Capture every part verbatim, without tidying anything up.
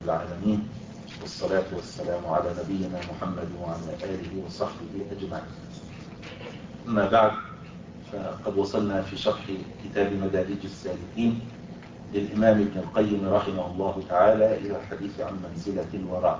العالمين، والصلاة والسلام على نبينا محمد وعلى آله وصحبه أجمعين. أما بعد، فقد وصلنا في شرح كتاب مدارج السالكين للإمام ابن القيم رحمه الله تعالى إلى الحديث عن منزلة الورع.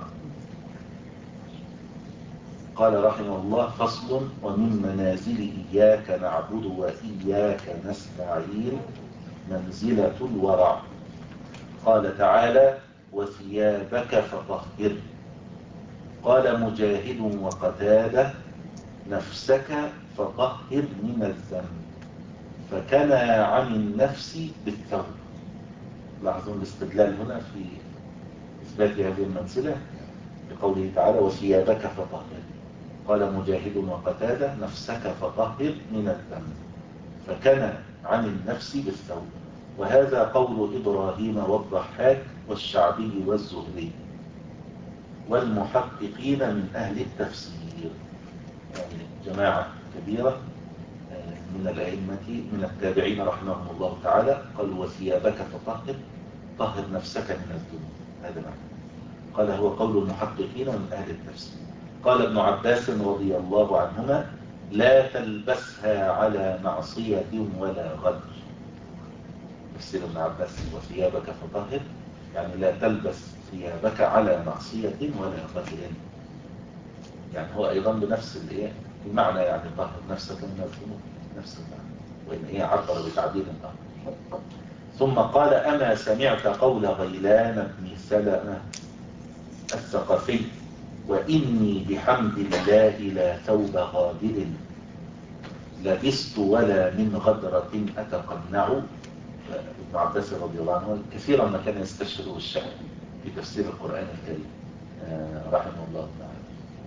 قال رحمه الله: فصل: ومن منازل إياك نعبد وإياك نستعين منزلة الورع. قال تعالى: وثيابك فطهر. قال مجاهد وقتادة: نفسك فطهر من الذنب، فكنى عن النفس بالثوب. لاحظون الاستدلال هنا في إثبات هذه المنزلة بقوله تعالى: وثيابك فطهر. قال مجاهد وقتادة: نفسك فطهر من الذنب، فكنى عن النفس بالثوب. وهذا قول إبراهيم والضحاك والشعبي والزهري والمحققين من أهل التفسير، يعني جماعة كبيرة من الأئمة من التابعين رحمهم الله تعالى قالوا: وثيابك فطهر، طهر نفسك من الذنوب. هذا معنى. قال: هو قول المحققين من أهل التفسير. قال ابن عباس رضي الله عنهما: لا تلبسها على معصية ولا غدر. تفسير ابن عباس: وثيابك فطهر، يعني لا تلبس ثيابك على معصية ولا غدر. يعني هو أيضا بنفس الايه المعنى، يعني طهر نفسك من الذنوب، نفس المعنى، وإن هي عبر بتعبير آخر. ثم قال: أما سمعت قول غيلان بن سلمة الثقفي: وإني بحمد الله لا ثوب غادر لبست ولا من غدرة أتقنع. ابن عباس رضي الله عنه كثيرا ما كان يستشهد بالشعر في تفسير القرآن الكريم رحمه الله تعالى.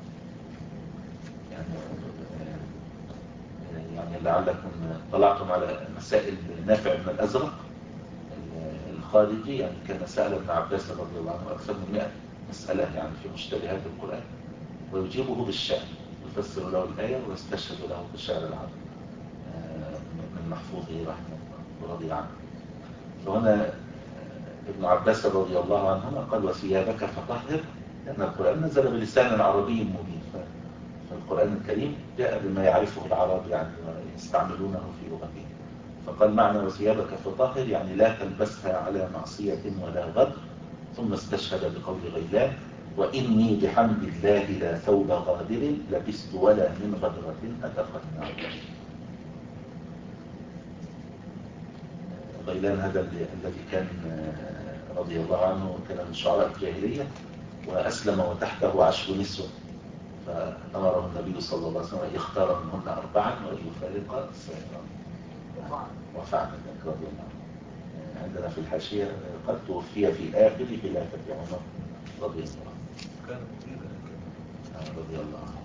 يعني يعني لعلكم طلعتم على مسائل نافع بن الأزرق الخارجي، يعني كان سأل ابن عباس رضي الله عنه أكثر من مئة مسألة يعني في مشتبهات القرآن، ويجيبه بالشعر، يفسر له الآية ويستشهد له بالشعر العربي من محفوظه رحمه الله ورضي عنه. فهنا ابن عباس رضي الله عنهما قال: وثيابك فطهر، لأن القرآن نزل بلسان عربي مبين، فالقرآن الكريم جاء بما يعرفه العرب يعني ويستعملونه في لغتهم. فقال: معنى وثيابك فطهر يعني لا تلبسها على معصية ولا غدر. ثم استشهد بقول غيلان: وإني بحمد الله لا ثوب غادر لبست ولا من غدرة أتقنع. غيلان هذا الذي كان رضي الله عنه كان من شعراء الجاهلية، وأسلم وتحته عشر نسوة، فأمره النبي صلى الله عليه وسلم أن يختار منهن أربعا وأن يفارق السائرات، وفعل ذلك رضي الله عنه. عندنا في الحاشية قد توفي في آخر خلافة عمر رضي الله عنه. رضي الله عنه.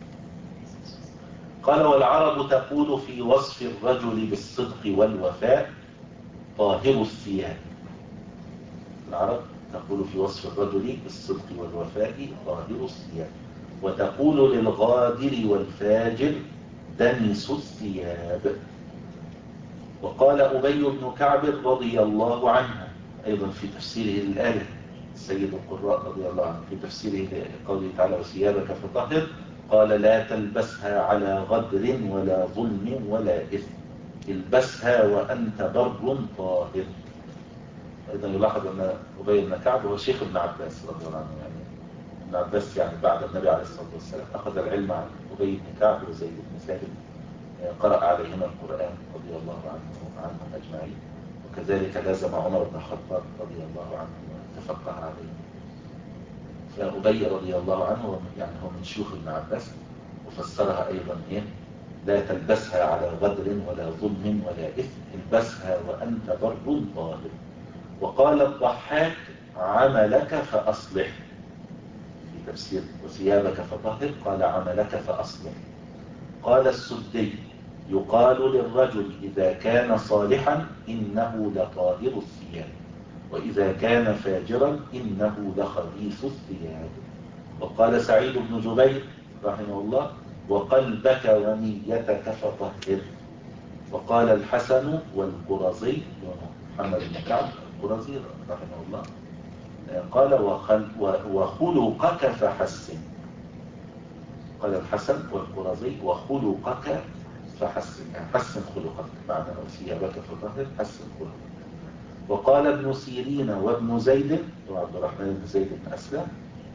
قال: والعرب تقول في وصف الرجل بالصدق والوفاء: طاهر الثياب. العرب تقول في وصف الرجل بالصدق والوفاء: طاهر الثياب. وتقول للغادر والفاجر: دنس الثياب. وقال أبي بن كعب رضي الله عنه أيضا في تفسيره الآية، سيد القراء رضي الله عنه في تفسيره قوله تعالى: وثيابك فطهر، قال: لا تلبسها على غدر ولا ظلم ولا إثم، البسها وأنت بر طاهر. أيضا يلاحظ أن أبي بن كعب هو شيخ ابن عباس رضي الله عنه، يعني ابن عباس يعني بعد النبي عليه الصلاة والسلام أخذ العلم عن أبي بن كعب وزيد بن ثابت، قرأ عليهما القرآن رضي الله عنه عنهم أجمعين، وكذلك لازم عمر بن الخطاب رضي الله عنه وتفقه عليه. فأبي رضي الله عنه يعني هو من شيوخ ابن عباس، وفسرها أيضا إيه: لا تلبسها على غدر ولا ظلم ولا إثم، البسها وأنت بر طاهر. وقال الضحاك: عملك فأصلح. في تفسير وثيابك فطهر قال: عملك فأصلح. قال السدي: يقال للرجل إذا كان صالحا إنه لطاهر الثياب، وإذا كان فاجرا إنه لخبيث الثياب. وقال سعيد بن جبير رحمه الله: وقلبك ونيتك فطهر. وقال الحسن والقرظي، محمد بن كعب القرظي رحمه الله: قال وخل وخلقك فحسن. قال الحسن والقرظي وخلقك فحسن، يعني حسن خلقك، معنى ثيابك فطهر حسن خلقك. وقال ابن سيرين وابن زيد وعبد الرحمن بن زيد بن أسلم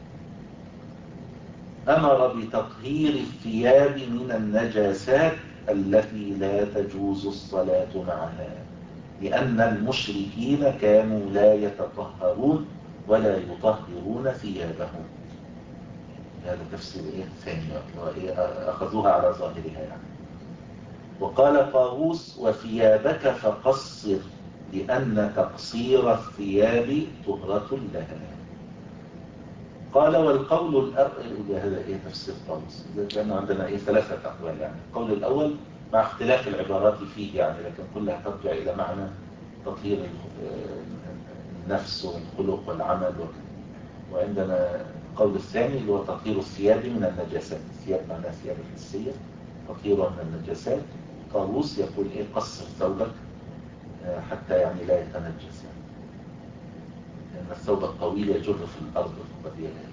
أمر بتطهير الثياب من النجاسات التي لا تجوز الصلاة معها، لأن المشركين كانوا لا يتطهرون ولا يطهرون ثيابهم. هذا تفسير إيه ثاني، أخذوها على ظاهرها يعني. وقال طاووس وثيابك فقصر، لأن تقصير الثياب طهرة لها. قال والقول الأول، هذا إيه تفسير طاووس، لأنه عندنا إيه ثلاثة أقوال يعني. القول الأول مع اختلاف العبارات فيه يعني، لكن كلها ترجع إلى معنى تطهير النفس والخلق والعمل. وعندنا القول الثاني اللي هو تطهير الثياب من النجاسات، الثياب معناها ثياب الحسية، تطهيرها من النجاسات. طاووس يقول إيه قصر ثوبك حتى يعني لا يتنجس، لأن الثوب الطويل يجر في الأرض وقد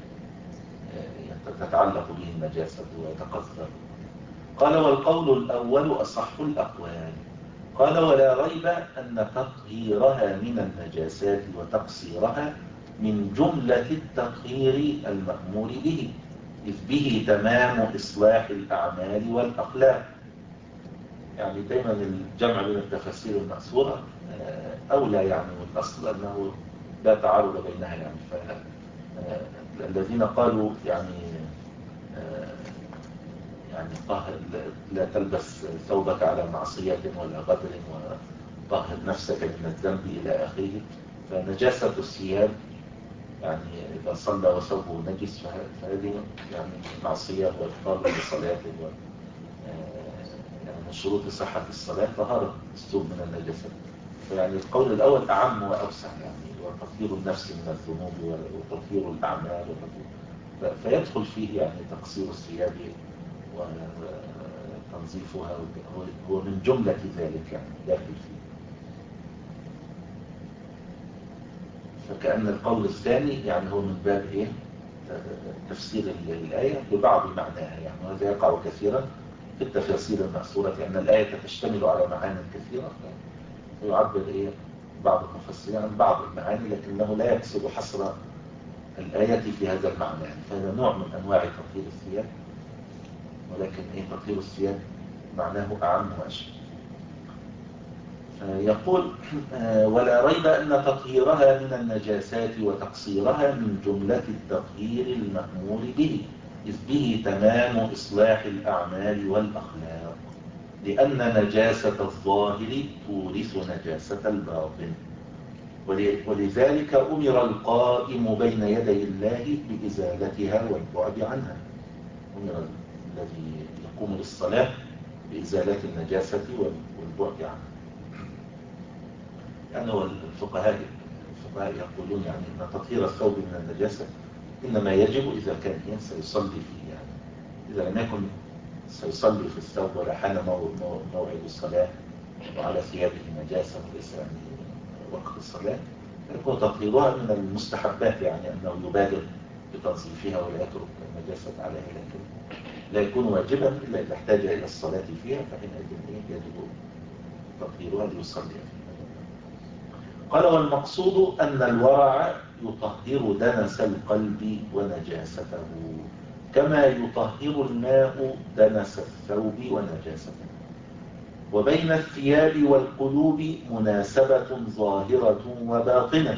تتعلق به النجاسة ويتقذر. قال والقول الأول أصح الأقوال. قال ولا ريب أن تطهيرها من النجاسات وتقصيرها من جملة التطهير المأمور به، إذ به تمام إصلاح الأعمال والأخلاق. يعني دائما الجمع بين التفاسير المأثورة أولى يعني، والأصل أنه لا تعارض بينها يعني. فالذين قالوا يعني يعني طهر لا تلبس ثوبك على معصية ولا غدر وطهر نفسك من الذنب إلى آخره، فنجاسة الثياب يعني إذا صلى وثوبه نجس فهذه يعني معصية وإبطال لصلاته. يعني من شروط صحة الصلاة طهارة الثوب من النجاسات. فيعني القول الأول أعم وأوسع يعني، وتطهير النفس من الذنوب وتطهير الأعمال وتطهير، فيدخل فيه يعني تقصير الثياب وتنظيفها، هو من جملة ذلك يعني داخل فيه. فكأن القول الثاني يعني هو من باب إيه تفسير الآية ببعض معناها يعني، وهذا يقع كثيرا في التفاسير المأثورة، لأن الآية تشتمل على معاني كثيرة، فيعبر إيه بعض المفسرين عن بعض المعاني، لكنه لا يقصد حصر الآية في هذا المعنى يعني. فهذا نوع من أنواع تطهير الثياب، ولكن إيه تطهير الثياب معناه أعم وأشمل. يقول ولا ريب أن تطهيرها من النجاسات وتقصيرها من جملة التطهير المأمور به، إذ به تمام إصلاح الأعمال والأخلاق، لأن نجاسة الظاهر تورث نجاسة الباطن. ولذلك أمر القائم بين يدي الله بإزالتها والبعد عنها. أمر الذي يقوم للصلاة بإزالة النجاسة والبعد عنها. يعني هو الفقهاء الفقهاء يقولون يعني أن تطهير الثوب من النجاسة إنما يجب إذا كان سيصلي فيه يعني. إذا لم يكن سيصلي في الثوب ولا حان موعد الصلاة وعلى ثيابه نجاسة وليس يعني وقت الصلاة، يكون تطهيرها من المستحبات يعني، أنه يبادر بتنظيفها ولا يترك النجاسة عليها، لكن لا يكون واجبا إلا إذا احتاج إلى الصلاة فيها، فحينئذ يجب تطهيرها ليصلي فيها. قال والمقصود أن الورع يطهر دنس القلب ونجاسته، كما يطهر الماء دنس الثوب ونجاسته. وبين الثياب والقلوب مناسبة ظاهرة وباطنة،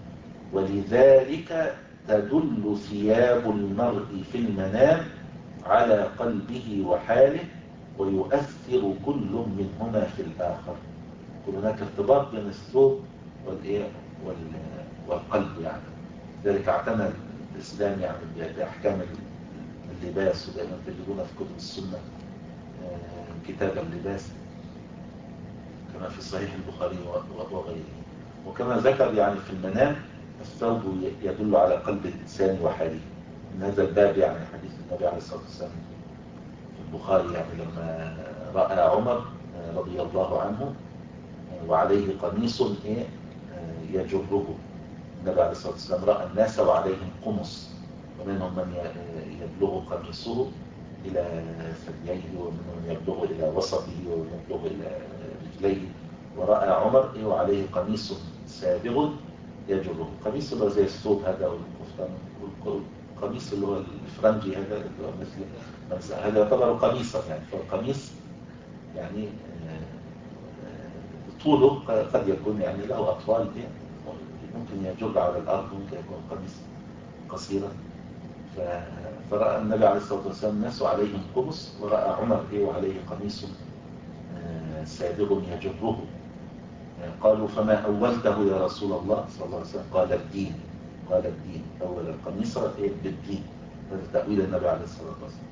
ولذلك تدل ثياب المرء في المنام على قلبه وحاله، ويؤثر كل منهما في الآخر. هناك ارتباط بين الثوب والإيه والقلب يعني. ذلك اعتنى الإسلام يعني بأحكام اللباس، ودائما تجدون في كتب السنة كتاب اللباس كما في صحيح البخاري وغيره. وكما ذكر يعني في المنام الثوب يدل على قلب الإنسان وحاله. من هذا الباب يعني حديث النبي عليه الصلاة والسلام في البخاري يعني لما رأى عمر رضي الله عنه وعليه قميص يجره، النبي عليه الصلاة والسلام رأى الناس وعليهم قمص، ومنهم من يبلغ قميصه إلى ثدييه، ومنهم من يبلغ إلى وسطه، ومن يبلغ إلى رجليه. ورأى عمر وعليه قميص سابغ يجره، قميص اللي هو زي الثوب هذا والقفطان، والقميص اللي هو الفرنجي هذا اللي هو مثل هذا يعتبر قميصا يعني. فالقميص يعني طوله قد يكون يعني له أطوال، ممكن يجر على الأرض، ممكن يكون قميص قصيرا. فرأى النبي عليه الصلاة والسلام الناس وعليهم قمص، ورأى عمر إيه وعليه قميص سابغ يجره. قالوا فما أولته يا رسول الله صلى الله عليه وسلم؟ قال الدين. قال الدين، أول القميص بالدين. هذا تأويل النبي عليه الصلاة والسلام.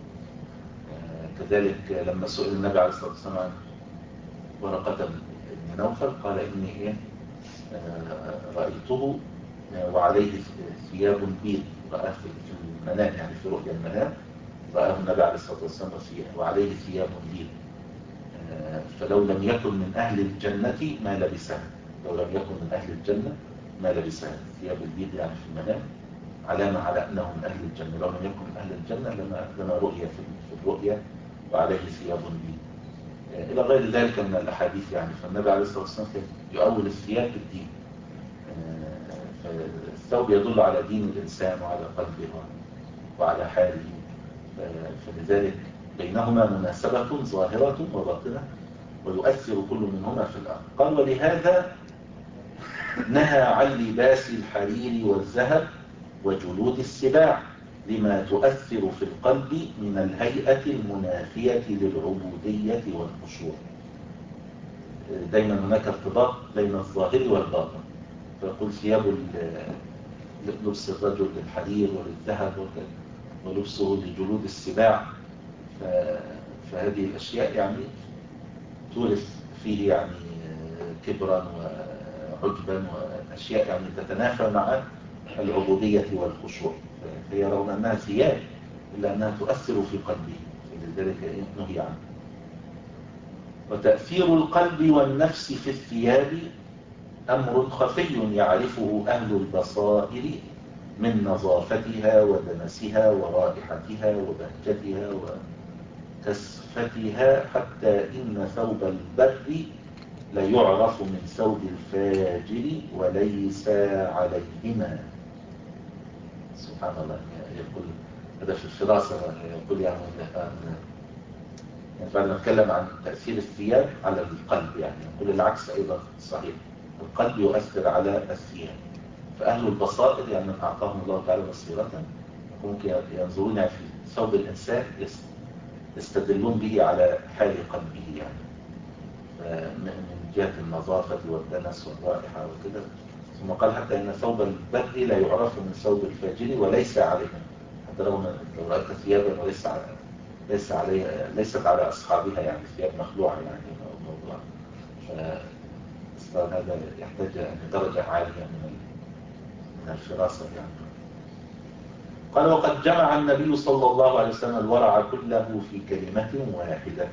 كذلك لما سئل النبي عليه الصلاة والسلام عن ورقة بن نوفل قال إني إيه رأيته وعليه ثياب بيض، رأى في المنام يعني في رؤيا المنام، رآه النبي عليه الصلاة والسلام وعليه ثياب بيض. فلو لم يكن من أهل الجنة ما لبسها، لو لم يكن من أهل الجنة ما لبسها. ثياب البيض يعني في المنام علامة على أنه من أهل الجنة، لو لم يكن من أهل الجنة لما, لما رؤية في الرؤيا وعليه ثياب بيض إلى غير ذلك من الأحاديث يعني. فالنبي عليه الصلاة والسلام يؤول الثياب بالدين. فالثوب يدل على دين الإنسان وعلى قلبه وعلى حاله، فلذلك بينهما مناسبة ظاهرة وباطنة، ويؤثر كل منهما في الآخر. قال ولهذا نهى عن لباس الحرير والذهب وجلود السباع، لما تؤثر في القلب من الهيئة المنافية للعبودية والخشوع. دايما هناك ارتباط بين الظاهر والباطن. فيقول ثياب لبس الرجل للحرير وللذهب ولبسه لجلود السباع، فهذه الأشياء يعني تورث فيه يعني كبرا وعجبا وأشياء يعني تتنافى مع العبودية والخشوع. فيرون أنها ثياب إلا أنها تؤثر في قلبه، فلذلك نهي عنه. وتأثير القلب والنفس في الثياب أمر خفي يعرفه أهل البصائر من نظافتها ودنسها ورائحتها وبهجتها وكسفتها، حتى إن ثوب البر لا يعرف من ثوب الفاجر وليس عليهما. سبحان الله. يقول هذا في الفراسة، يقول يعني يعني بعد ما نتكلم عن تأثير الثياب على القلب يعني يقول العكس أيضا صحيح، القلب يؤثر على الثياب. فأهل البصائر يعني من أعطاهم الله تعالى بصيرة ممكن ينظرون في ثوب الإنسان يستدلون به على حال قلبه يعني، من جهة النظافة والدنس والرائحة وكذا. ثم قال حتى إن ثوب البر لا يعرف من ثوب الفاجر وليس عليهم، حتى لو لو رأيت ثيابا وليس على ليس عليها ليست على أصحابها يعني ثياب مخلوعة يعني الموضوع. فالإصدار هذا يحتاج أن درجة عالية من من الفراسة يعني. قال وقد جمع النبي صلى الله عليه وسلم الورع كله في كلمة واحدة،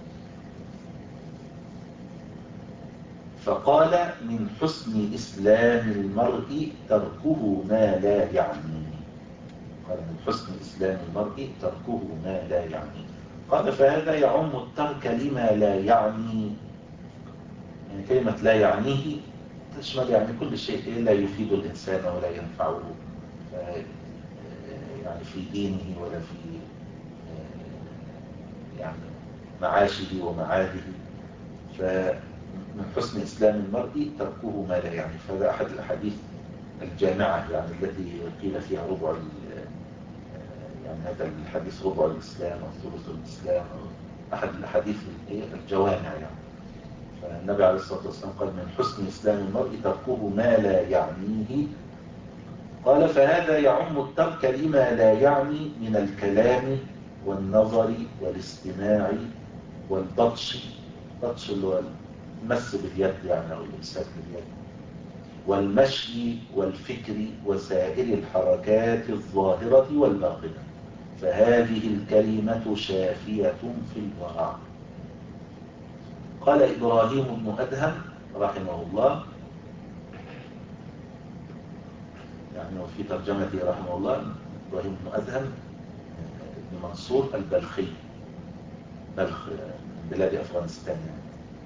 فقال من حسن إسلام المرء تركه ما لا يعنيه. قال من حسن إسلام المرء تركه ما لا يعنيه. قال فهذا يعم الترك لما لا يعني، يعني كلمة لا يعنيه تشمل يعني كل شيء لا يفيد الإنسان ولا ينفعه يعني في دينه ولا في يعني معاشه ومعاده. فمن حسن إسلام المرء تركه ما لا يعني. فهذا أحد الأحاديث الجامعة يعني التي قيل فيها ربع يعني هذا الحديث ربع الإسلام وثلث الإسلام، أحد الأحاديث الجوامع يعني. فالنبي عليه الصلاة والسلام قال من حسن إسلام المرء تركه ما لا يعنيه. قال فهذا يعم الترك لما لا يعني من الكلام والنظر والاستماع والبطش، بطش اللي هو المس باليد يعني أو الإمساك باليد، والمشي والفكر وسائر الحركات الظاهرة والباطنة، فهذه الكلمة شافية في الورع. قال إبراهيم بن أدهم رحمه الله يعني وفي ترجمته رحمه الله إبراهيم بن أدهم بن منصور البلخي، بلخ من بلاد أفغانستان يعني.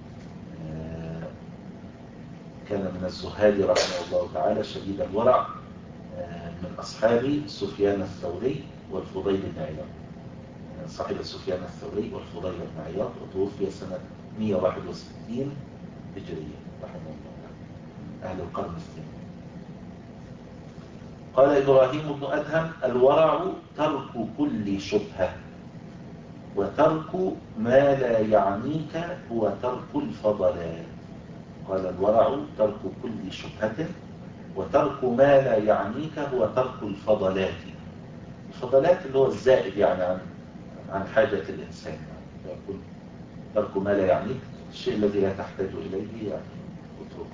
كان من الزهاد رحمه الله تعالى شديد الورع، من أصحاب سفيان الثوري والفضيل بن عياض، صاحب سفيان الثوري والفضيل بن عياض، وتوفي سنة مئة وواحد وستين هجرية رحمه الله، أهل القرن الثاني. قال إبراهيم بن أدهم: الورع ترك كل شبهة، وترك ما لا يعنيك هو ترك الفضلات. قال: الورع ترك كل شبهة، وترك ما لا يعنيك هو ترك الفضلات. الفضلات اللي هو الزائد يعني عن عن حاجة الإنسان، يقول ترك ما لا يعنيك، الشيء الذي لا تحتاج إليه يعني اتركه.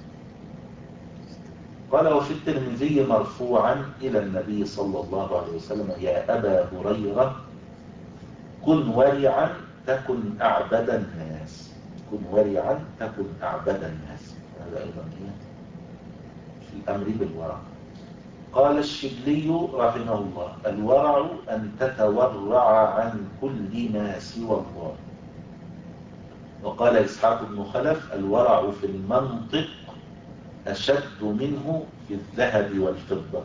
قال: وفي الترمذي مرفوعا إلى النبي صلى الله عليه وسلم: يا أبا هريرة كن ورعا تكن أعبد الناس. كن ورعا تكن أعبد الناس. هذا أيضا في الأمر بالورع. قال الشبلي رحمه الله: الورع أن تتورع عن كل ما سوى الله. وقال إسحاق بن خلف: الورع في المنطق أشد منه في الذهب والفضة.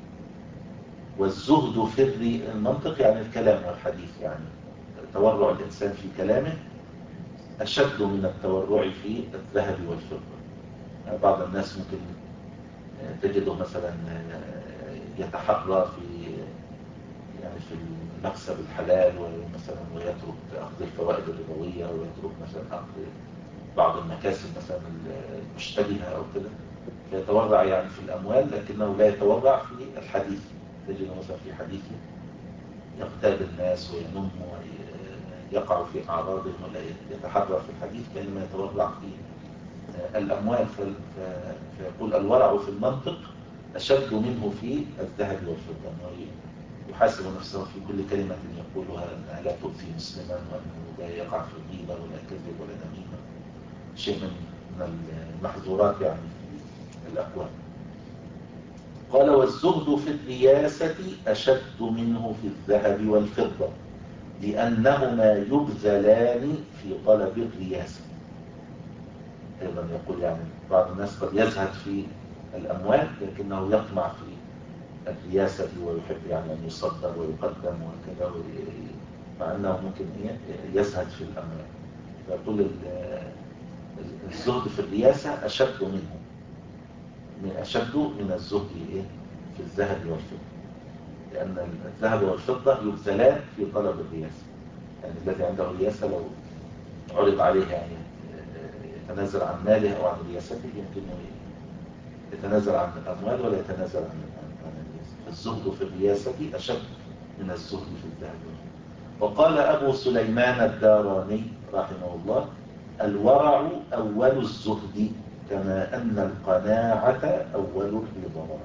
والزهد في المنطق يعني الكلام والحديث، يعني تورع الإنسان في كلامه أشد من التورع في الذهب والفضة. يعني بعض الناس ممكن تجده مثلا يتحرى في يعني في المكسب الحلال، ومثلا ويترك أخذ الفوائد الربوية، ويترك مثلا أخذ بعض المكاسب مثلا المشتبهة أو كده، فيتورع يعني في الأموال، لكنه لا يتورع في الحديث. تجده مثلا في حديثه يغتاب الناس وينم ويقع في أعراضهم، ولا يتحرى في الحديث كأنما يتورع في الأموال. فيقول: الورع في المنطق أشد منه في الذهب والفضة، أنه يحاسب نفسه في كل كلمة يقولها أنها لا تؤذي مسلما، وأنه لا يقع في الغيبة ولا كذب ولا نميمة، شيء من المحظورات يعني في الأقوال. قال: والزهد في الرياسة أشد منه في الذهب والفضة، لأنهما يبذلان في طلب الرياسة. أيضا يقول يعني بعض الناس قد يزهد في الأموال لكنه يطمع في الرياسة، ويحب يعني أن يصدر ويقدم وكذا، مع أنه ممكن يزهد في الأموال. فيقول الزهد في الرياسة أشد منه، من أشد من الزهد في الذهب والفضة، لأن الذهب والفضة يبذلان في طلب الرياسة. يعني الذي عنده رياسة لو عرض عليه يعني يتنازل عن ماله أو عن رياسته، يمكن يتنازل عن الأموال ولا يتنازل عن الرياسة. فالزهد في الرياسة أشد من الزهد في الذهب. وقال أبو سليمان الداراني رحمه الله: الورع أول الزهد، كما أن القناعة أول الرضا.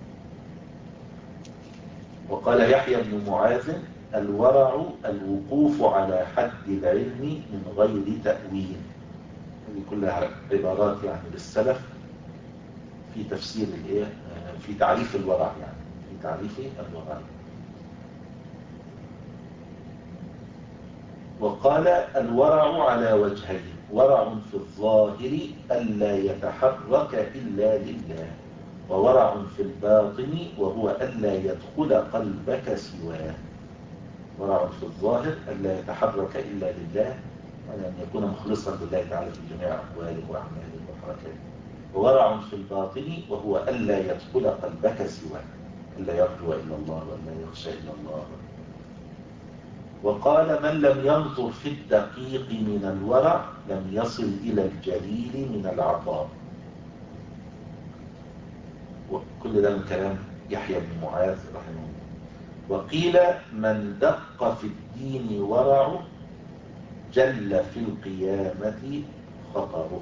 وقال يحيى بن معاذ: الورع الوقوف على حد العلم من غير تأويل. هذه كلها عبارات يعني للسلف في تفسير الايه، في تعريف الورع، يعني في تعريف الورع. وقال: الورع على وجهين: ورع في الظاهر ألا يتحرك إلا لله، وورع في الباطن وهو ألا يدخل قلبك سواه. ورع في الظاهر ألا يتحرك إلا لله، يعني أن يكون مخلصا لله تعالى في جميع أقواله وأعماله وحركاته. وورع في الباطن وهو ألا يدخل قلبك سواه، ألا يرجو إلا الله وألا يخشى إلا الله. وقال: من لم ينظر في الدقيق من الورع لم يصل إلى الجليل من العطاء. وكل ده من كلام يحيى بن معاذ رحمه الله. وقيل: من دق في الدين ورعه جل في القيامة خطره.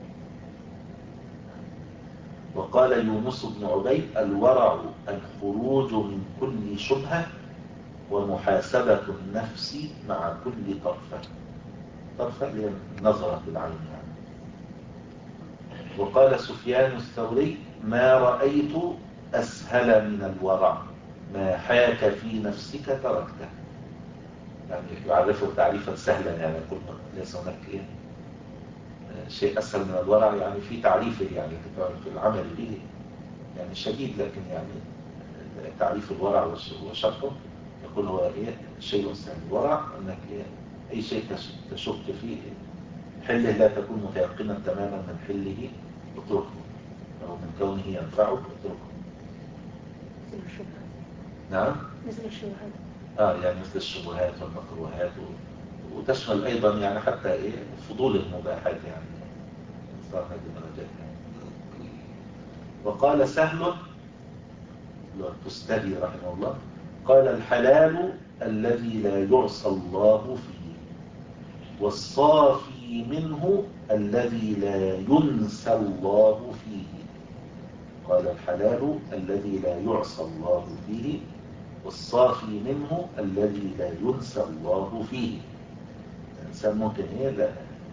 وقال يونس بن عبيد: الورع الخروج من كل شبهة، ومحاسبة النفس مع كل طرفة. طرفة هي نظرة العين يعني. وقال سفيان الثوري: ما رأيت أسهل من الورع، ما حاك في نفسك تركته. يعني يعرفه تعريفا سهلا، يعني يقول ليس هناك إيه شيء أسهل من الورع، يعني في تعريف يعني في العمل به يعني شديد، لكن يعني تعريف الورع وشرحه يقول هو إيه شيء سهل. الورع أنك إيه أي شيء تشك فيه حله لا تكون متيقنا تماما من حله اتركه، أو من كونه ينفعك اتركه. مثل الشبهات. نعم مثل الشبهات. آه يعني مثل الشبهات والمكروهات و... وتشمل أيضا يعني حتى إيه فضول المباحات، يعني صار هذه الدرجات يعني. وقال سهل التستري رحمه الله قال الحلال الذي لا يعصى الله فيه، والصافي منه الذي لا ينسى الله فيه. قال الحلال الذي لا يعصى الله فيه، والصافي منه الذي لا ينسى الله فيه. الإنسان ممكن إيه لا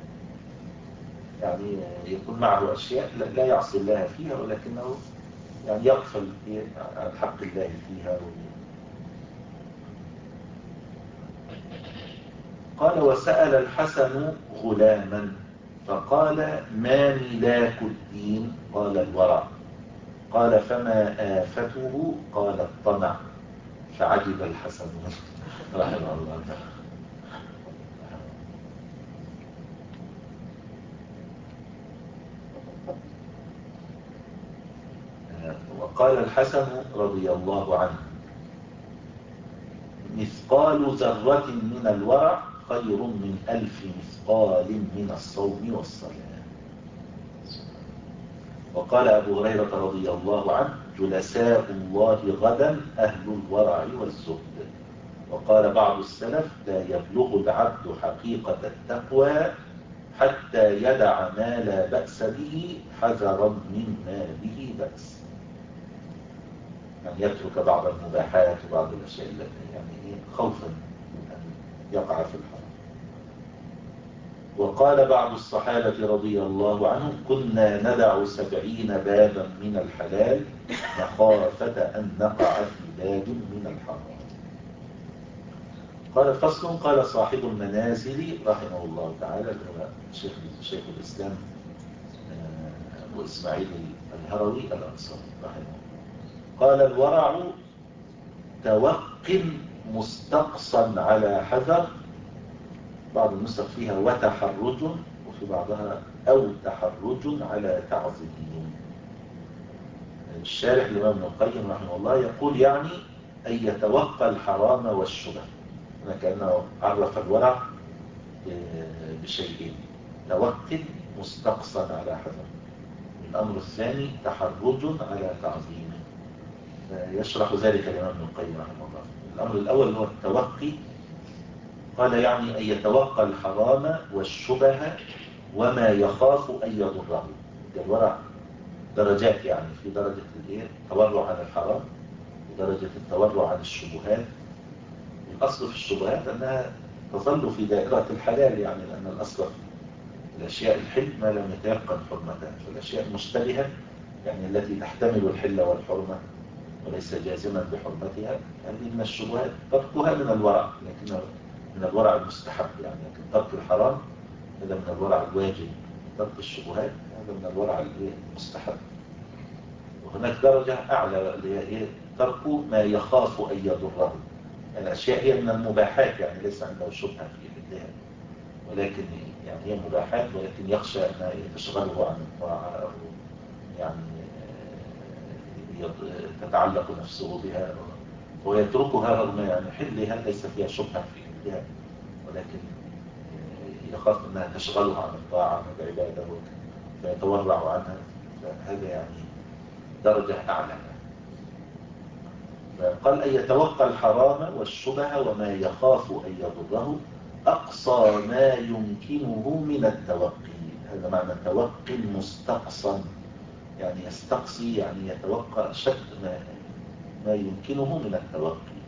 يعني يكون معه أشياء لا يعصي الله فيها، ولكنه يعني يغفل عن حق الله فيها. قال وسأل الحسن غلاما فقال ما ملاك الدين؟ قال الورع. قال فما آفته؟ قال الطمع. فعجب الحسن رحمه الله تعالى. وقال الحسن رضي الله عنه مثقال ذرة من الورع خير من ألف مثقال من الصوم والصلاة. وقال أبو هريرة رضي الله عنه جلساء الله غدا أهل الورع والزهد. وقال بعض السلف لا يبلغ العبد حقيقة التقوى حتى يدع ما لا بأس به حذرا مما به بأس، يعني يترك بعض المباحات وبعض الأشياء التي يعني خوفا من أن يقع في الحرام. وقال بعض الصحابة رضي الله عنهم كنا ندع سبعين بابا من الحلال مخافة أن نقع في باب من الحرام. قال فصل. قال صاحب المنازل رحمه الله تعالى هو شيخ, شيخ الإسلام أبو إسماعيل الهروي الأنصاري رحمه الله قال الورع توق مستقصا على حذر، بعض النسخ فيها وتحرج، وفي بعضها أو تحرج على تعظيم. الشارح الإمام ابن القيم رحمه الله يقول يعني أن يتوقى الحرام والشبه. كأنه عرف الورع بشيئين: توق مستقصا على حذر، الأمر الثاني تحرج على تعظيم. يشرح ذلك الإمام ابن القيم رحمه الله. الأمر الأول هو التوقي، قال يعني أن يتوقى الحرام والشبه وما يخاف أن يضره. الورع درجات، يعني في درجة التورع عن الحرام ودرجة التورع عن الشبهات. الأصل في الشبهات أنها تظل في دائرة الحلال، يعني لأن الأصل في الأشياء الحل ما لم يتيقن حرمتها. فالأشياء المشتبهة يعني التي تحتمل الحل والحرمة وليس جازما بحرمتها، هذه من الشبهات تركها من الورع، لكن من الورع المستحب يعني. لكن ترك الحرام هذا من الورع الواجب، ترك الشبهات هذا من الورع المستحب. وهناك درجة أعلى اللي هي إيه؟ ترك ما يخاف أن يضره. الأشياء هي من المباحات، يعني ليس عنده شبهة في مثلها، ولكن يعني هي مباحات، ولكن يخشى أنها تشغله عن الطاعة أو يعني تتعلق نفسه بها ويتركها رغم يعني حلها ليس فيها شبهة في حلها، ولكن يخاف أنها تشغله عن الطاعة عن العبادة فيتورع عنها. فهذا يعني درجة أعلى. فقال أن يتوقى الحرام والشبه وما يخاف أن يضره أقصى ما يمكنه من التوقي. هذا معنى التوقي مستقصا، يعني يستقصي يعني يتوقع شد ما, ما يمكنه من التوقي.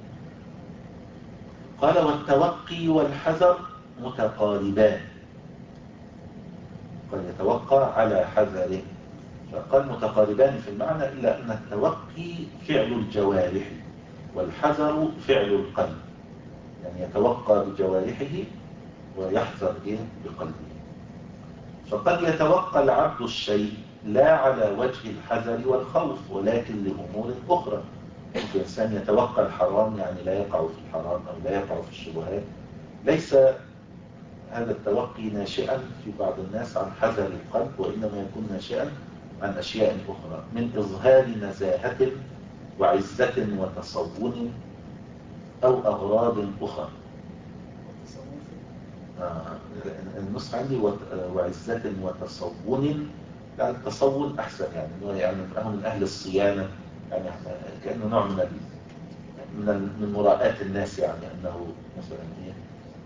قال والتوقي والحذر متقاربان. قد يتوقع على حذره فقال متقاربان في المعنى، إلا أن التوقي فعل الجوارح والحذر فعل القلب، يعني يتوقى بجوارحه ويحذر إيه بقلبه. فقد يتوقى العبد الشيء لا على وجه الحذر والخوف، ولكن لأمور أخرى. الإنسان يتوقى الحرام، يعني لا يقع في الحرام أو لا يقع في الشبهات. ليس هذا التوقي ناشئا في بعض الناس عن حذر القلب، وإنما يكون ناشئا عن أشياء أخرى، من إظهار نزاهة وعزة وتصون أو أغراض أخرى. آه، النص عندي وعزة وتصون، يعني التصون أحسن، يعني يعني من أهل الصيانة، يعني كأنه نوع من من من مراءاة الناس، يعني أنه مثلا إيه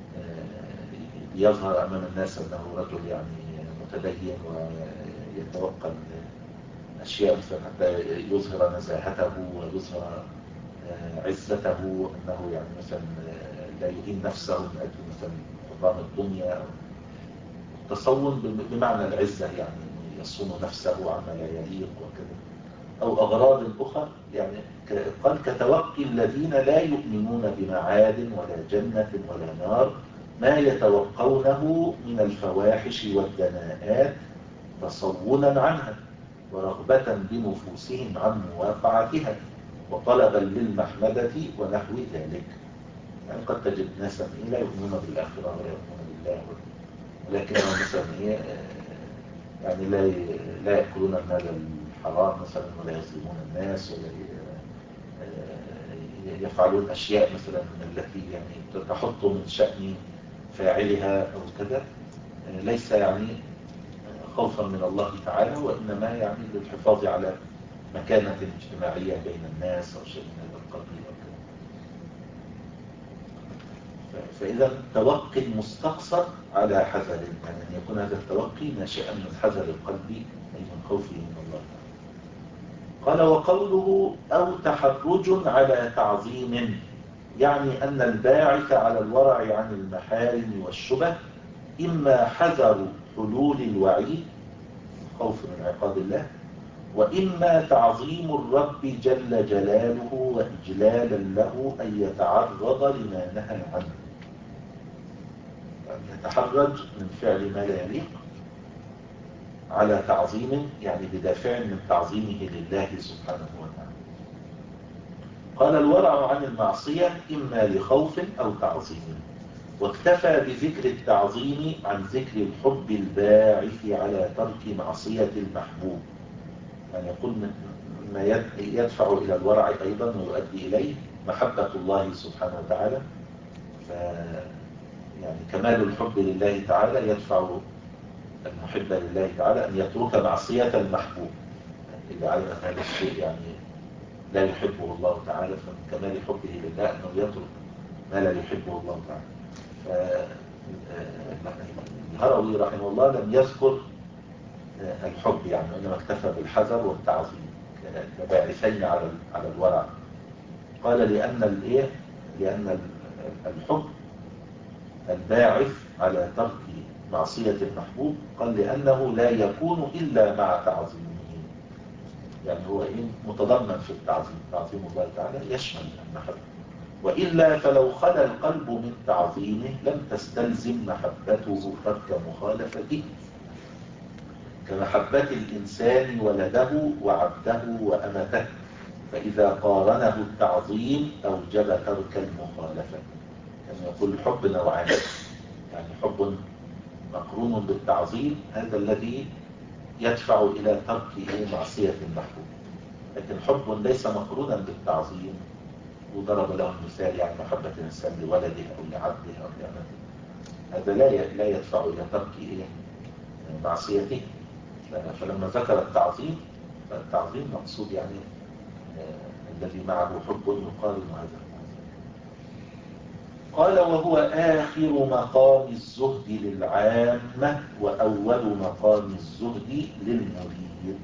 يظهر أمام الناس أنه رجل يعني متدين ويتوقع أشياء مثلا حتى يظهر نزاهته ويظهر عزته، أنه يعني مثلا لا يهين نفسه من أجل مثلا حطام الدنيا. التصون بمعنى العزة، يعني يصون نفسه عما لا يليق وكذا، أو أغراض أخرى. يعني قال كتوقي الذين لا يؤمنون بمعاد ولا جنة ولا نار ما يتوقونه من الفواحش والدناءات تصونا عنها ورغبة بنفوسهم عن مواقعتها وطلبا للمحمدة ونحو ذلك. يعني قد تجد ناسا لا يؤمنون بالآخرة ولا يؤمنون بالله، ولكنهم مثلا يعني لا لا يأكلون المال الحرام مثلا، ولا يظلمون الناس، ولا يفعلون أشياء مثلا التي يعني تحط من شأن فاعلها أو كذا، ليس يعني خوفا من الله تعالى، وإنما يعني للحفاظ على مكانة اجتماعية بين الناس أو شيء من هذا القبيل أو كذا. فإذا توقي مستقصر على حذر، يعني أن يكون هذا التوقي ناشئا من حذر القلب أي من خوفه من الله. قال وقوله أو تحرج على تعظيم، يعني أن الباعث على الورع عن المحارم والشبه إما حذر حلول الوعيد، خوف من عقاب الله، وإما تعظيم الرب جل جلاله وإجلالا له أن يتعرض لما نهى عنه. يعني يتحرج من فعل ما لا يليق على تعظيم، يعني بدافع من تعظيمه لله سبحانه وتعالى. قال الورع عن المعصية إما لخوف أو تعظيم، واكتفى بذكر التعظيم عن ذكر الحب الباعث على ترك معصية المحبوب. يعني يقول ما يدفع إلى الورع أيضا ويؤدي إليه محبة الله سبحانه وتعالى. ف يعني كمال الحب لله تعالى يدفع المحب لله تعالى أن يترك معصية المحبوب. إذا علم هذا الشيء يعني لا يحبه الله تعالى، فمن كمال حبه لله أنه يترك ما لا يحبه الله تعالى. فالهروي رحمه الله لم يذكر الحب، يعني إنما اكتفى بالحذر والتعظيم كباعثين على على الورع. قال لأن الإيه لأن الحب الباعث على ترك معصية المحبوب، قال لأنه لا يكون إلا مع تعظيمه. يعني هو إيه متضمن في التعظيم، تعظيم الله تعالى يشمل المحبة، وإلا فلو خلى القلب من تعظيمه لم تستلزم محبته ترك مخالفته، كمحبة الإنسان ولده وعبده وأمته، فإذا قارنه التعظيم أوجب ترك المخالفة. كما يقول الحب نوعان، يعني حب مقرون بالتعظيم، هذا الذي يدفع إلى ترك معصية المحبوب، لكن حب ليس مقرونا بالتعظيم، وضرب له المثال يعني محبة الإنسان لولده أو لعبده أو لأمته، هذا لا لا يدفع إلى ترك معصيته. فلما ذكر التعظيم، فالتعظيم مقصود يعني الذي معه حب يقارن هذا. قال وهو آخر مقام الزهد للعامة وأول مقام الزهد للمريد.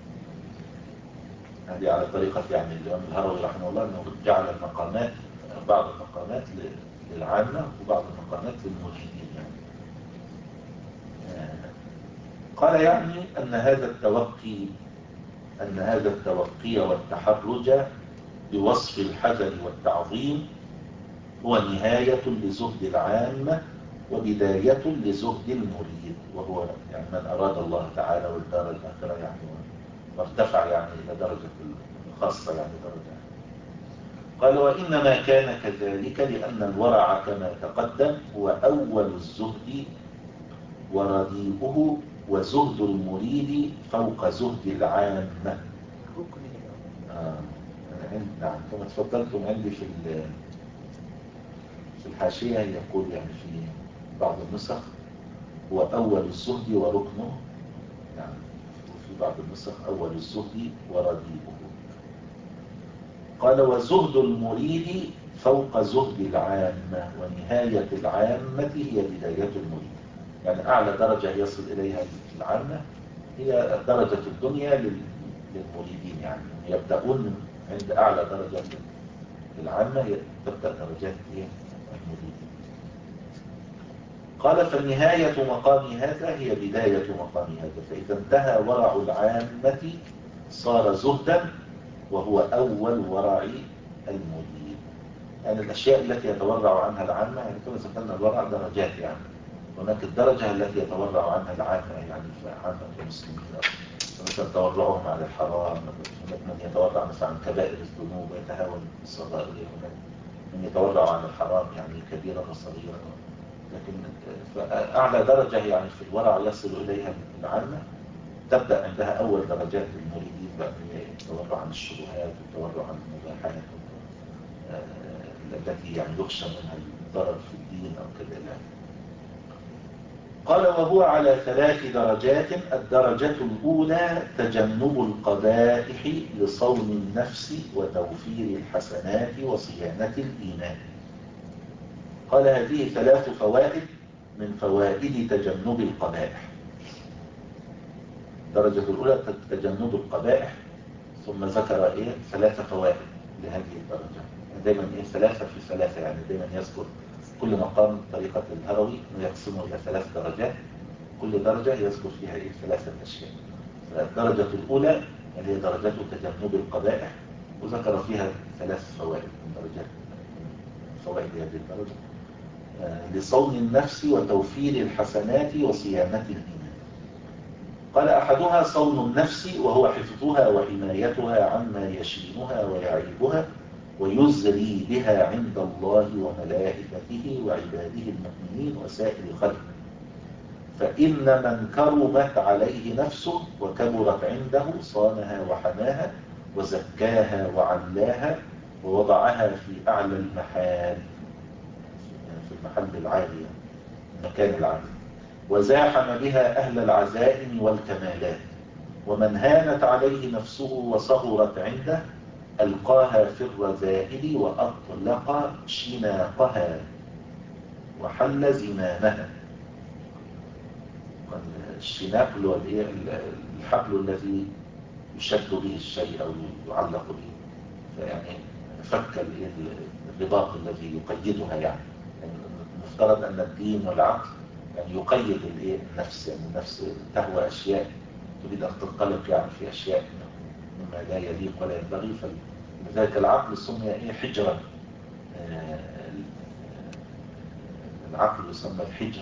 هذه على طريقة يعني الإمام الهروي رحمه الله أنه جعل المقامات، بعض المقامات للعامة وبعض المقامات للمريدين. يعني قال يعني أن هذا التوقي أن هذا التوقي والتحرج بوصف الحذر والتعظيم هو نهاية لزهد العامة وبداية لزهد المريد، وهو يعني من أراد الله تعالى والدار الآخرة يعني وارتفع يعني إلى درجة خاصة يعني درجة. قال وإنما كان كذلك لأن الورع كما تقدم هو أول الزهد ورديئه، وزهد المريد فوق زهد العامة. آه. نعم كما تفضلتم عندي في في الحاشية يقول يعني في بعض النسخ هو أول الزهد وركنه، يعني وفي بعض النسخ أول الزهد ورديئه. قال وزهد المريد فوق زهد العامة، ونهاية العامة هي بداية المريد. يعني أعلى درجة يصل إليها العامة هي درجة الدنيا للمريدين، يعني يبدأون عند أعلى درجة للعامة تبدأ درجات المريدين. قال فالنهاية مقام هذا هي بداية مقام هذا، فإذا انتهى ورع العامة صار زهدا وهو أول ورع المريد. يعني الأشياء التي يتورع عنها العامة، يعني كما ذكرنا الورع درجات، يعني هناك الدرجة التي يتورع عنها العامة يعني عامة المسلمين، مثلا تورعهم عن الحرام، هناك من يتورع مثلا عن كبائر الذنوب ويتهاون بالصغائر، هناك من يتورع عن الحرام يعني كبيرة وصغيرة. لكن أعلى درجة يعني في الورع يصل إليها العامة تبدأ عندها أول درجات المريدين بقى، التورع عن الشبهات والتورع عن المباحات التي يعني يخشى منها الضرر في الدين أو كذا. قال وهو على ثلاث درجات. الدرجة الأولى تجنب القبائح لصون النفس وتوفير الحسنات وصيانة الإيمان. قال هذه ثلاث فوائد من فوائد تجنب القبائح. الدرجة الأولى تجنب القبائح، ثم ذكر إيه ثلاث فوائد لهذه الدرجة. دايما إيه ثلاثة في ثلاثة، يعني دايما يذكر كل مقام طريقة الهروي ويقسمه إلى ثلاث درجات، كل درجة يذكر فيها إيه ثلاثة أشياء. فالدرجة الأولى اللي هي درجة تجنب القبائح، وذكر فيها ثلاث فوائد من درجات فوائد هذه الدرجة. آه لصون النفس وتوفير الحسنات وصيانة الإيمان. قال أحدها صون النفس وهو حفظها وحمايتها عما يشينها ويعيبها ويزري بها عند الله وملائكته وعباده المؤمنين وسائر خلقه. فإن من كرمت عليه نفسه وكبرت عنده صانها وحماها وزكاها وعلاها ووضعها في أعلى المحال، في المحل العالي، المكان العالي، وزاحم بها أهل العزائم والكمالات. ومن هانت عليه نفسه وصغرت عنده ألقاها في الرذائل وأطلق شناقها وحل زمامها. الشناق اللي هو الحبل الذي يشد به الشيء أو يعلق به، فيعني فك الرباط الذي يقيدها. يعني المفترض أن الدين والعقل يعني يقيد النفس، يعني النفس تهوى أشياء تريد أن تنطلق يعني في أشياء مما لا يليق ولا ينبغي، فلذلك العقل سمي إيه حجرا. العقل يسمى الحجر.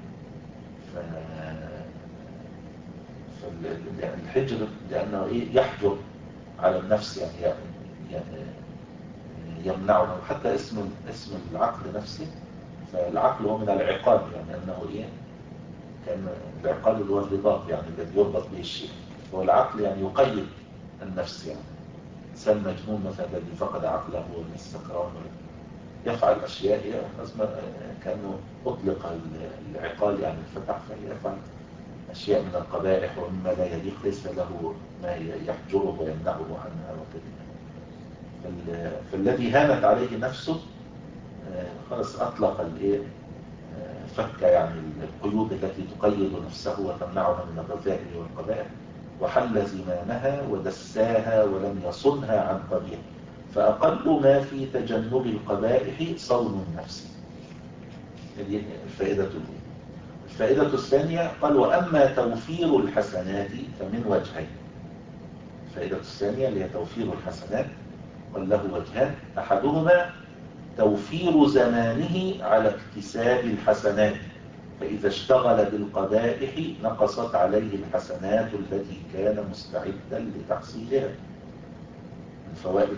فالحجر لأنه إيه يحجر على النفس، يعني, يعني يمنعه. حتى اسم اسم العقل نفسه، فالعقل هو من العقال، يعني أنه إيه كان العقال اللي هو الرباط يعني الذي يربط به الشيء، هو العقل يعني يقيد النفس. يعني إنسان مجنون مثلا الذي فقد عقله والسكران يفعل أشياء كأنه أطلق العقال، يعني الفتح، فيفعل أشياء من القبائح ومما لا يليق، ليس له ما يحجره ويمنعه عنها وكذا. فالذي هانت عليه نفسه خلاص أطلق الإيه فك يعني القيود التي تقيد نفسه وتمنعها من الرذائل والقبائح، وحل زمامها ودساها ولم يصنها عن قبيح. فأقل ما في تجنب القبائح صون النفس. هذه الفائدة الأولى. الفائدة الثانية قال وأما توفير الحسنات فمن وجهين. الفائدة الثانية اللي هي توفير الحسنات قال له وجهان، أحدهما توفير زمانه على اكتساب الحسنات، فإذا اشتغل بالقبائح نقصت عليه الحسنات التي كان مستعدا لتحصيلها. من فوائد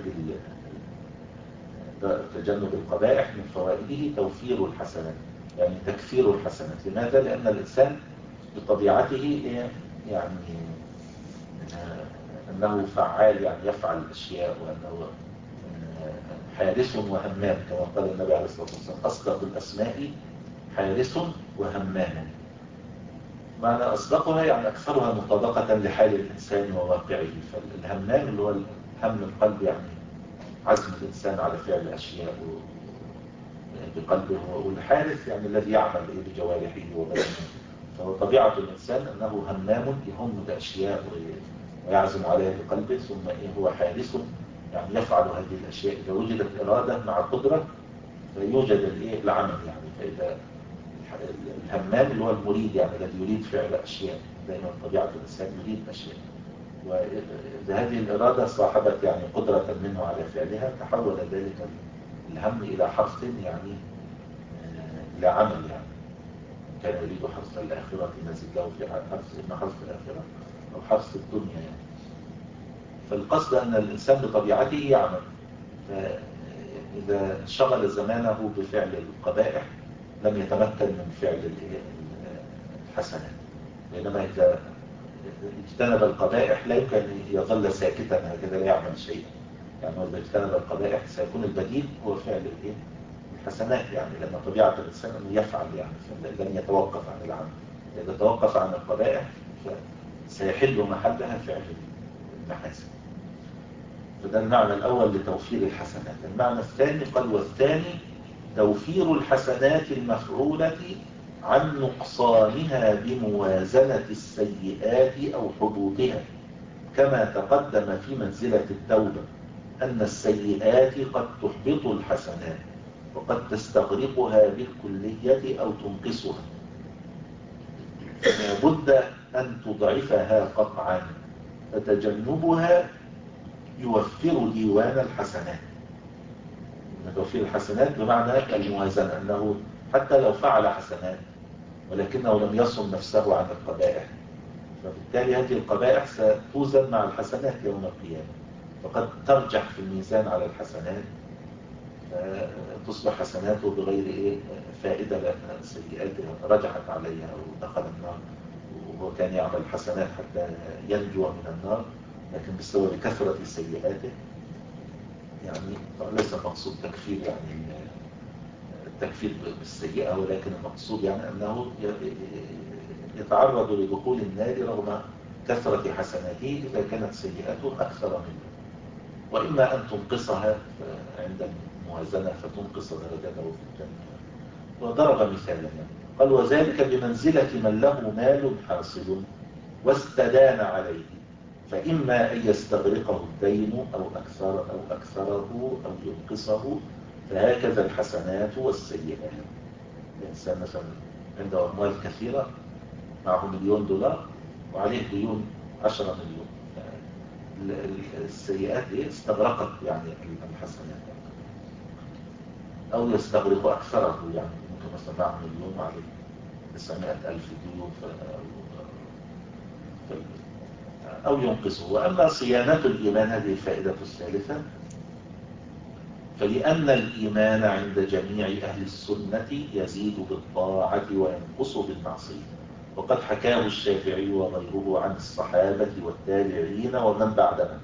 تجنب القبائح من فوائده توفير الحسنات، يعني تكثير الحسنات. لماذا؟ لأن الإنسان بطبيعته يعني أنه فعال، يعني يفعل الأشياء، وأنه حارس وهمام كما قال النبي عليه الصلاة والسلام: أصدق الأسماء حارس وهمام. معنى أصدقها يعني أكثرها مطابقة لحال الإنسان وواقعه. فالهمام اللي هو هم القلب، يعني عزم الإنسان على فعل أشياء بقلبه، والحارس يعني الذي يعمل بجوارحه وبدنه. فهو طبيعة الإنسان أنه همام يهم بأشياء ويعزم عليها بقلبه، ثم هو حارس يعني يفعل هذه الأشياء. إذا وجدت إرادة مع قدرة فيوجد العمل. يعني فإذا الهمام اللي هو المريد، يعني الذي يريد فعل أشياء، دائما طبيعة الإنسان يريد أشياء، وإذا هذه الإرادة صاحبت يعني قدرة منه على فعلها تحول ذلك الهم إلى حرص، يعني إلى عمل. يعني كان يريد حرص الآخرة نزل له في حرص، إما حرص الآخرة أو حرص الدنيا يعني. فالقصد أن الإنسان بطبيعته يعمل، فإذا شغل زمانه بفعل القبائح لم يتمكن من فعل الحسنات. بينما إذا اجتنب القبائح لا يمكن أن يظل ساكتا هكذا لا يعمل شيئا. يعني إذا اجتنب القبائح سيكون البديل هو فعل الحسنات، يعني لأن طبيعة الإنسان أنه يفعل، يعني لن يتوقف عن العمل. إذا توقف عن القبائح سيحل محلها فعل المحاسن. فده المعنى الأول لتوفير الحسنات. المعنى الثاني قال والثاني توفير الحسنات المفعولة عن نقصانها بموازنة السيئات أو حدوثها، كما تقدم في منزلة التوبة أن السيئات قد تحبط الحسنات وقد تستغرقها بالكلية أو تنقصها، فلا بد أن تضعفها قطعا، فتجنبها يوفر ديوان الحسنات. توفير الحسنات بمعنى الموازنة، أنه حتى لو فعل حسنات ولكنه لم يصم نفسه عن القبائح، فبالتالي هذه القبائح ستوزن مع الحسنات يوم القيامة، فقد ترجح في الميزان على الحسنات، تصبح حسناته بغير إيه فائدة، لأن سيئاته رجحت عليها ودخل النار، وهو كان يعمل حسنات حتى ينجو من النار، لكن بسبب كثرة سيئاته يعني ليس المقصود تكفير يعني التكفير بالسيئة، ولكن المقصود يعني أنه يتعرض لدخول النار رغم كثرة حسناته إذا كانت سيئاته أكثر منه، وإما أن تنقصها عند الموازنة فتنقص درجته في الجنة. وضرب مثالا يعني قال وذلك بمنزلة من له مال حاصل واستدان عليه، فإما أن يستغرقه الدين أو أكثر أو أكثره أو ينقصه، فهكذا الحسنات والسيئات. الإنسان مثلا عنده أموال كثيرة، معه مليون دولار وعليه ديون عشرة مليون، السيئات دي استغرقت يعني الحسنات، أو يستغرق أكثره، يعني ممكن مثلا معه مليون وعليه تسعمائة ألف ديون أو ينقصه. وأما صيانة الإيمان، هذه الفائدة الثالثة، فلأن الإيمان عند جميع أهل السنة يزيد بالطاعة وينقص بالمعصية، وقد حكاه الشافعي وغيره عن الصحابة والتابعين ومن بعدهم.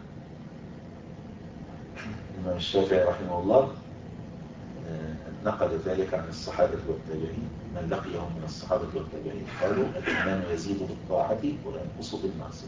الإمام الشافعي رحمه الله نقل ذلك عن الصحابة والتابعين، من لقيهم من الصحابة والتابعين قالوا الإيمان يزيد بالطاعة وينقص بالمعصية.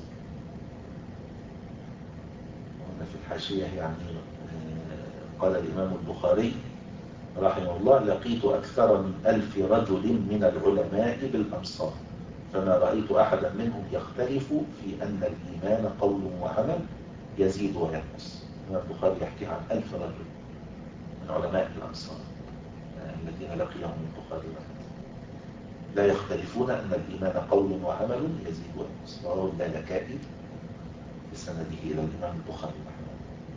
وهنا في الحاشية يعني قال الإمام البخاري رحمه الله لقيت أكثر من ألف رجل من العلماء بالأمصار، فما رأيت أحدا منهم يختلف في أن الإيمان قول وعمل يزيد وينقص. الإمام البخاري يحكي عن ألف رجل من علماء الأمصار الذين لقيهم البخاري رحمه الله. لا يختلفون أن الإيمان قول وعمل يزيد وينقص. رواه اللالكائي بسنده إلى الإمام البخاري رحمه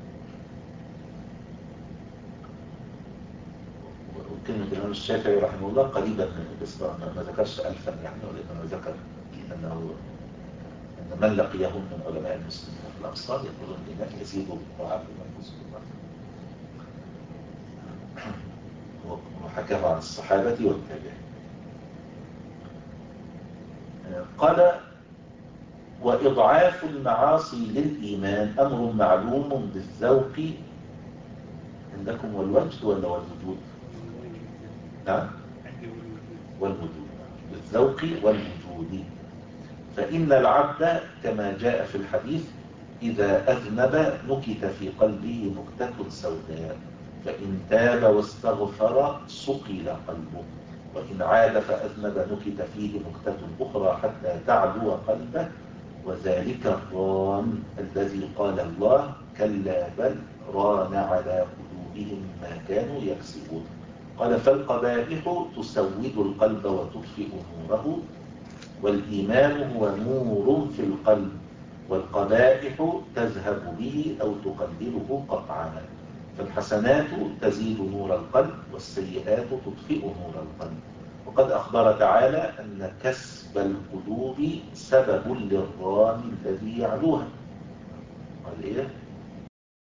الله. وكلمة الإمام الشافعي رحمه الله قريبا من الإصدار، ما ذكرش ألفا يعني، ولكن ذكر أنه أن من لقيهم من علماء المسلمين في الأمصار يقولون الإيمان يزيد بالطاعات وينقص بالمعصية. وحكاه عن الصحابة والتابعين. قال: وإضعاف المعاصي للإيمان أمر معلوم بالذوق عندكم والوجد ولا والوجود؟ نعم، والوجود، بالذوق والوجود. فإن العبد كما جاء في الحديث إذا أذنب نكت في قلبه نكتة سوداء، فإن تاب واستغفر صقل قلبه، وإن عاد فأذنب نكت فيه نكتة أخرى حتى تعلو قلبه، وذلك الران الذي قال الله: كلا بل ران على قلوبهم ما كانوا يكسبون. قال: فالقبائح تسود القلب وتطفئ نوره، والإيمان هو نور في القلب، والقبائح تذهب به أو تقلله قطعا. فالحسنات تزيد نور القلب، والسيئات تطفئ نور القلب. وقد أخبر تعالى أن كسب القلوب سبب للران الذي يعلوها. قال إيه؟